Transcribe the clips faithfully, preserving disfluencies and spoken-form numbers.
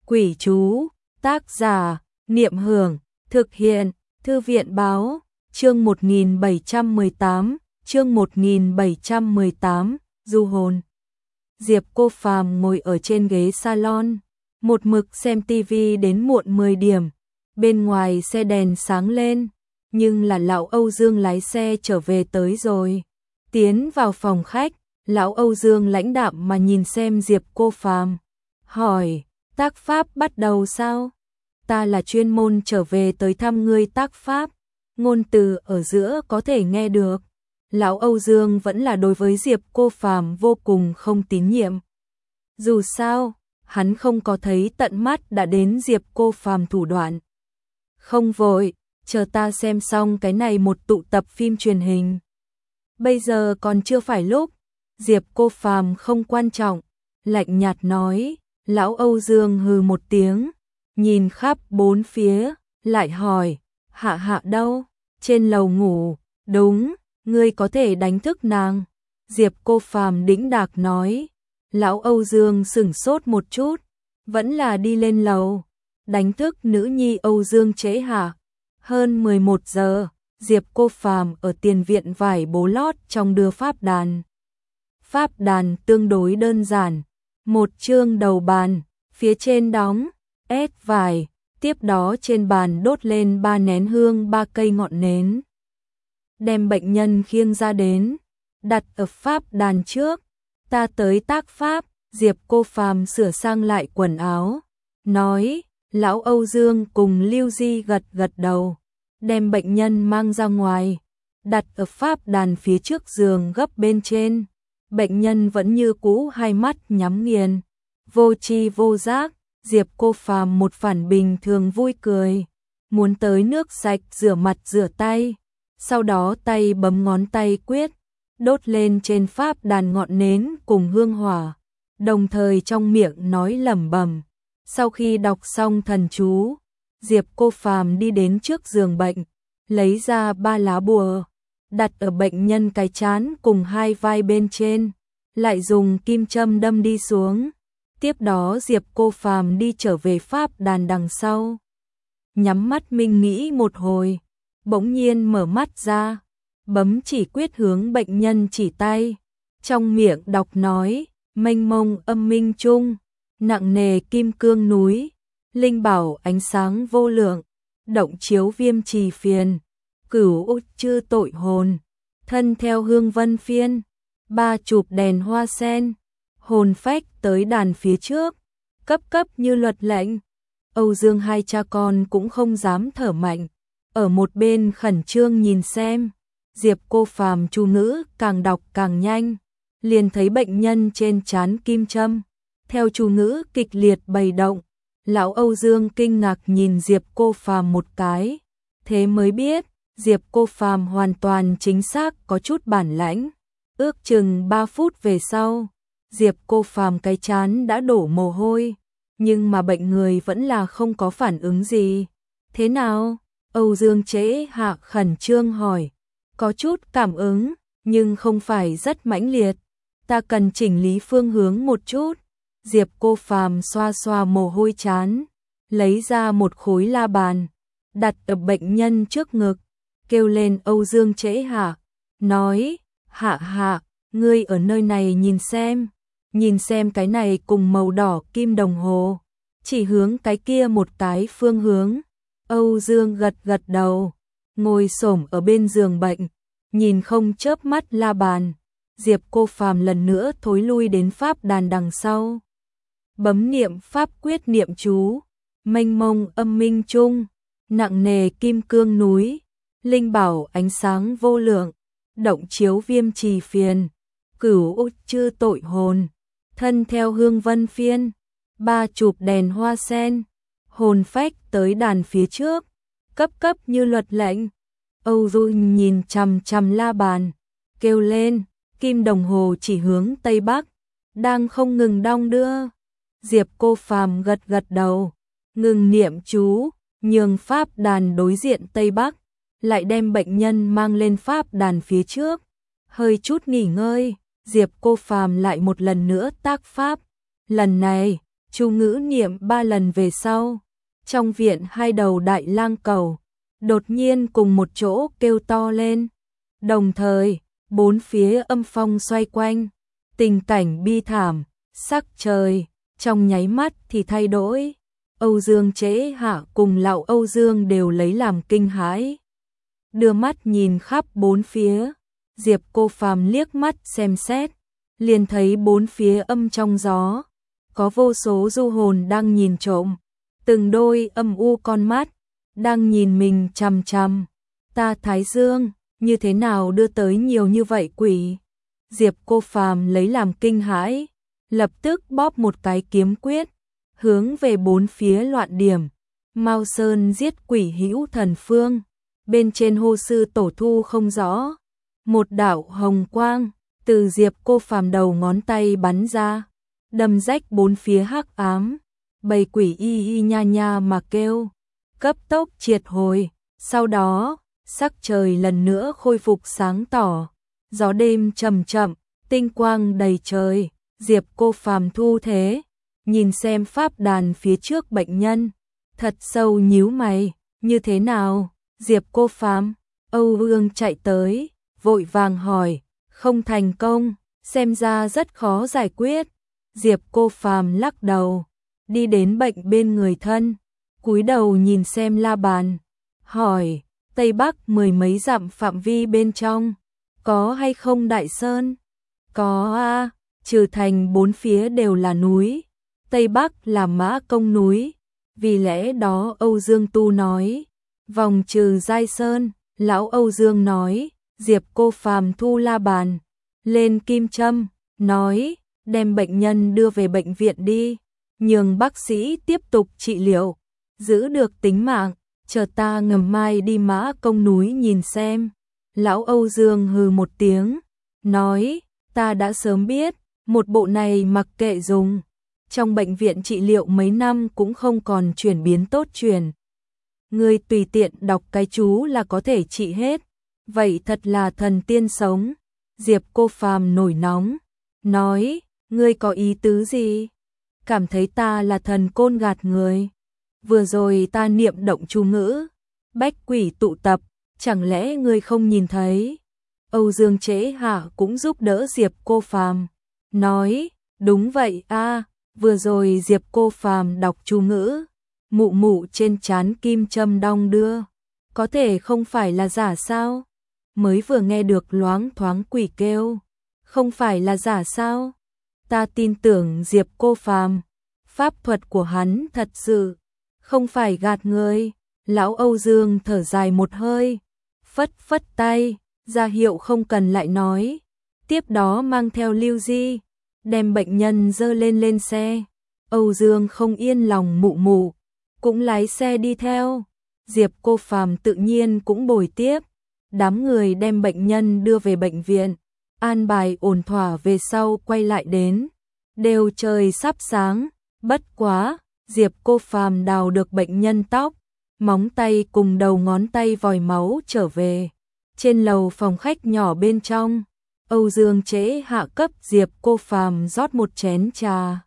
Quỷ chú, tác giả, Niệm Hưởng, thực hiện, Thư viện báo, chương một nghìn bảy trăm mười tám, chương một nghìn bảy trăm mười tám, du hồn. Diệp Cô Phàm ngồi ở trên ghế salon, một mực xem tivi đến muộn mười điểm, bên ngoài xe đèn sáng lên, nhưng là lão Âu Dương lái xe trở về tới rồi. Tiến vào phòng khách, lão Âu Dương lãnh đạm mà nhìn xem Diệp Cô Phàm, hỏi, tác pháp bắt đầu sao? Ta là chuyên môn trở về tới thăm ngươi tác pháp, ngôn từ ở giữa có thể nghe được. Lão Âu Dương vẫn là đối với Diệp Cô Phàm vô cùng không tín nhiệm. Dù sao, hắn không có thấy tận mắt đã đến Diệp Cô Phàm thủ đoạn. Không vội, chờ ta xem xong cái này một tụ tập phim truyền hình. Bây giờ còn chưa phải lúc. Diệp Cô Phàm không quan trọng, lạnh nhạt nói. Lão Âu Dương hừ một tiếng, nhìn khắp bốn phía, lại hỏi, Hạ Hạ đâu? Trên lầu ngủ. Đúng, ngươi có thể đánh thức nàng. Diệp Cô Phàm đĩnh đạc nói. Lão Âu Dương sửng sốt một chút, vẫn là đi lên lầu, đánh thức nữ nhi Âu Dương trễ hả? Hơn mười một giờ, Diệp Cô Phàm ở tiền viện vải bố lót trong đưa pháp đàn. Pháp đàn tương đối đơn giản, một chương đầu bàn, phía trên đóng ép vải, tiếp đó trên bàn đốt lên ba nén hương ba cây ngọn nến. Đem bệnh nhân khiêng ra đến, đặt ở pháp đàn trước. Ta tới tác pháp. Diệp Cô Phàm sửa sang lại quần áo, nói. Lão Âu Dương cùng Lưu Di gật gật đầu, đem bệnh nhân mang ra ngoài, đặt ở pháp đàn phía trước giường gấp bên trên. Bệnh nhân vẫn như cũ hai mắt nhắm nghiền, vô tri vô giác. Diệp Cô Phàm một phản bình thường vui cười, muốn tới nước sạch rửa mặt rửa tay, sau đó tay bấm ngón tay quyết, đốt lên trên pháp đàn ngọn nến cùng hương hỏa, đồng thời trong miệng nói lẩm bẩm. Sau khi đọc xong thần chú, Diệp Cô Phàm đi đến trước giường bệnh, lấy ra ba lá bùa, đặt ở bệnh nhân cái trán cùng hai vai bên trên, lại dùng kim châm đâm đi xuống. Tiếp đó Diệp Cô Phàm đi trở về pháp đàn đằng sau, nhắm mắt minh nghĩ một hồi, bỗng nhiên mở mắt ra, bấm chỉ quyết hướng bệnh nhân chỉ tay, trong miệng đọc nói, mênh mông âm minh trung, nặng nề kim cương núi, linh bảo ánh sáng vô lượng, động chiếu viêm trì phiền, cửu út chư tội hồn, thân theo hương vân phiên, ba chụp đèn hoa sen, hồn phách tới đàn phía trước, cấp cấp như luật lệnh. Âu Dương hai cha con cũng không dám thở mạnh, ở một bên khẩn trương nhìn xem. Diệp Cô Phàm chú ngữ càng đọc càng nhanh, liền thấy bệnh nhân trên trán kim châm, theo chú ngữ kịch liệt bày động. Lão Âu Dương kinh ngạc nhìn Diệp Cô Phàm một cái, thế mới biết, Diệp Cô Phàm hoàn toàn chính xác có chút bản lãnh. Ước chừng ba phút về sau, Diệp Cô Phàm cái trán đã đổ mồ hôi, nhưng mà bệnh người vẫn là không có phản ứng gì. Thế nào? Âu Dương trễ hạ khẩn trương hỏi. Có chút cảm ứng, nhưng không phải rất mãnh liệt. Ta cần chỉnh lý phương hướng một chút. Diệp Cô Phàm xoa xoa mồ hôi trán, lấy ra một khối la bàn, đặt ở bệnh nhân trước ngực, kêu lên Âu Dương trễ hạ, nói, Hạ Hạ, ngươi ở nơi này nhìn xem, nhìn xem cái này cùng màu đỏ kim đồng hồ, chỉ hướng cái kia một cái phương hướng. Âu Dương gật gật đầu, ngồi xổm ở bên giường bệnh, nhìn không chớp mắt la bàn. Diệp Cô Phàm lần nữa thối lui đến pháp đàn đằng sau, bấm niệm pháp quyết niệm chú, mênh mông âm minh trung, nặng nề kim cương núi, linh bảo ánh sáng vô lượng, động chiếu viêm trì phiền, cửu út chư tội hồn, thân theo hương vân phiên, ba chụp đèn hoa sen, hồn phách tới đàn phía trước, cấp cấp như luật lệnh. Âu Dương nhìn chằm chằm la bàn, kêu lên, kim đồng hồ chỉ hướng tây bắc, đang không ngừng đong đưa. Diệp Cô Phàm gật gật đầu, ngừng niệm chú, nhường pháp đàn đối diện tây bắc, lại đem bệnh nhân mang lên pháp đàn phía trước. Hơi chút nghỉ ngơi, Diệp Cô Phàm lại một lần nữa tác pháp. Lần này, Chú ngữ niệm ba lần về sau, trong viện hai đầu đại lang cầu đột nhiên cùng một chỗ kêu to lên. Đồng thời, bốn phía âm phong xoay quanh, tình cảnh bi thảm, sắc trời trong nháy mắt thì thay đổi. Âu Dương Chế Hạ cùng lão Âu Dương đều lấy làm kinh hãi, đưa mắt nhìn khắp bốn phía. Diệp Cô Phàm liếc mắt xem xét, liền thấy bốn phía âm trong gió có vô số du hồn đang nhìn trộm, từng đôi âm u con mắt đang nhìn mình chằm chằm. Ta Thái Dương, như thế nào đưa tới nhiều như vậy quỷ? Diệp Cô Phàm lấy làm kinh hãi, lập tức bóp một cái kiếm quyết, hướng về bốn phía loạn điểm. Mao Sơn giết quỷ hữu thần phương, bên trên hô sư tổ thu không rõ. Một đạo hồng quang từ Diệp Cô Phàm đầu ngón tay bắn ra, đâm rách bốn phía hắc ám. Bầy quỷ y y nha nha mà kêu, cấp tốc triệt hồi. Sau đó, sắc trời lần nữa khôi phục sáng tỏ, gió đêm chậm chậm, tinh quang đầy trời. Diệp Cô Phàm thu thế, nhìn xem pháp đàn phía trước bệnh nhân, thật sâu nhíu mày. Như thế nào? Diệp Cô Phàm, Âu Dương chạy tới, vội vàng hỏi. Không thành công, xem ra rất khó giải quyết. Diệp Cô Phàm lắc đầu, đi đến bệnh bên người thân, cúi đầu nhìn xem la bàn, hỏi, Tây Bắc mười mấy dặm phạm vi bên trong, có hay không đại sơn? Có a, trừ thành bốn phía đều là núi, Tây Bắc là Mã Công núi, vì lẽ đó Âu Dương Tu nói, vòng trừ Giai Sơn. Lão Âu Dương nói. Diệp Cô Phàm thu la bàn, lên kim châm, nói, đem bệnh nhân đưa về bệnh viện đi, nhường bác sĩ tiếp tục trị liệu, giữ được tính mạng, chờ ta ngầm mai đi Mã Công núi nhìn xem. Lão Âu Dương hừ một tiếng, nói, ta đã sớm biết, một bộ này mặc kệ dùng, trong bệnh viện trị liệu mấy năm cũng không còn chuyển biến tốt chuyển. Ngươi tùy tiện đọc cái chú là có thể trị hết. Vậy thật là thần tiên sống. Diệp Cô Phàm nổi nóng, nói, ngươi có ý tứ gì? Cảm thấy ta là thần côn gạt người? Vừa rồi ta niệm động chú ngữ, bách quỷ tụ tập, chẳng lẽ ngươi không nhìn thấy? Âu Dương Chế Hạ cũng giúp đỡ Diệp Cô Phàm, nói, đúng vậy a, vừa rồi Diệp Cô Phàm đọc chú ngữ, mụ mụ trên trán kim châm đong đưa, có thể không phải là giả sao? Mới vừa nghe được loáng thoáng quỷ kêu, không phải là giả sao? Ta tin tưởng Diệp Cô Phàm, pháp thuật của hắn thật sự không phải gạt người. Lão Âu Dương thở dài một hơi, phất phất tay, ra hiệu không cần lại nói. Tiếp đó mang theo Lưu Di, đem bệnh nhân dơ lên lên xe. Âu Dương không yên lòng mụ mụ, cũng lái xe đi theo. Diệp Cô Phàm tự nhiên cũng bồi tiếp. Đám người đem bệnh nhân đưa về bệnh viện, an bài ổn thỏa về sau quay lại đến. Đều trời sắp sáng, bất quá, Diệp Cô Phàm đào được bệnh nhân tóc, móng tay cùng đầu ngón tay vòi máu trở về. Trên lầu phòng khách nhỏ bên trong, Âu Dương Chế Hạ cấp Diệp Cô Phàm rót một chén trà.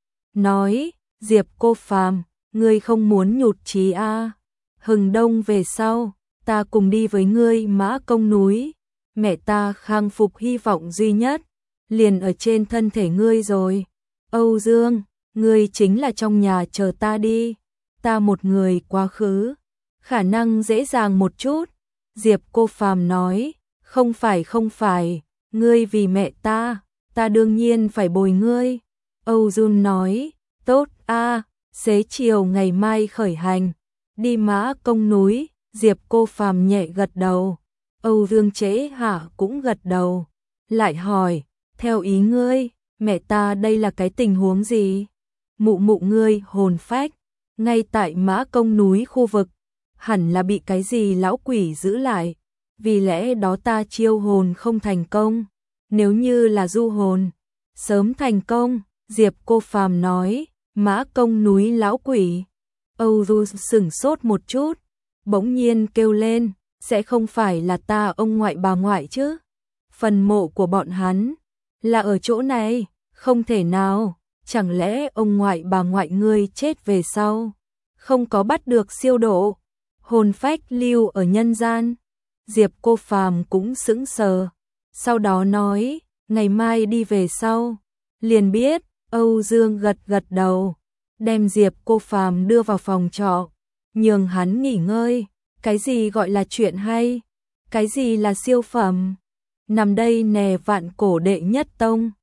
Nói, Diệp Cô Phàm, ngươi không muốn nhụt chí a? À? Hừng đông về sau, ta cùng đi với ngươi Mã Công núi. Mẹ ta khang phục hy vọng duy nhất, liền ở trên thân thể ngươi rồi. Âu Dương, ngươi chính là trong nhà chờ ta đi. Ta một người quá khứ, khả năng dễ dàng một chút. Diệp Cô Phàm nói, không phải không phải, ngươi vì mẹ ta, ta đương nhiên phải bồi ngươi. Âu Dương nói, tốt a, xế chiều ngày mai khởi hành, đi Mã Công núi. Diệp Cô Phàm nhẹ gật đầu, Âu Dương Chế Hạ cũng gật đầu, lại hỏi, theo ý ngươi, mẹ ta đây là cái tình huống gì? Mụ mụ ngươi hồn phách, ngay tại Mã Công núi khu vực, hẳn là bị cái gì lão quỷ giữ lại, vì lẽ đó ta chiêu hồn không thành công, nếu như là du hồn, sớm thành công. Diệp Cô Phàm nói, Mã Công núi lão quỷ. Âu Du sửng sốt một chút, bỗng nhiên kêu lên, sẽ không phải là ta ông ngoại bà ngoại chứ? Phần mộ của bọn hắn là ở chỗ này, không thể nào, chẳng lẽ ông ngoại bà ngoại ngươi chết về sau, không có bắt được siêu độ, hồn phách lưu ở nhân gian? Diệp Cô Phàm cũng sững sờ, sau đó nói, ngày mai đi về sau, liền biết. Âu Dương gật gật đầu, đem Diệp Cô Phàm đưa vào phòng trọ, nhường hắn nghỉ ngơi. Cái gì gọi là chuyện hay? Cái gì là siêu phẩm? Nằm đây nè vạn cổ đệ nhất tông.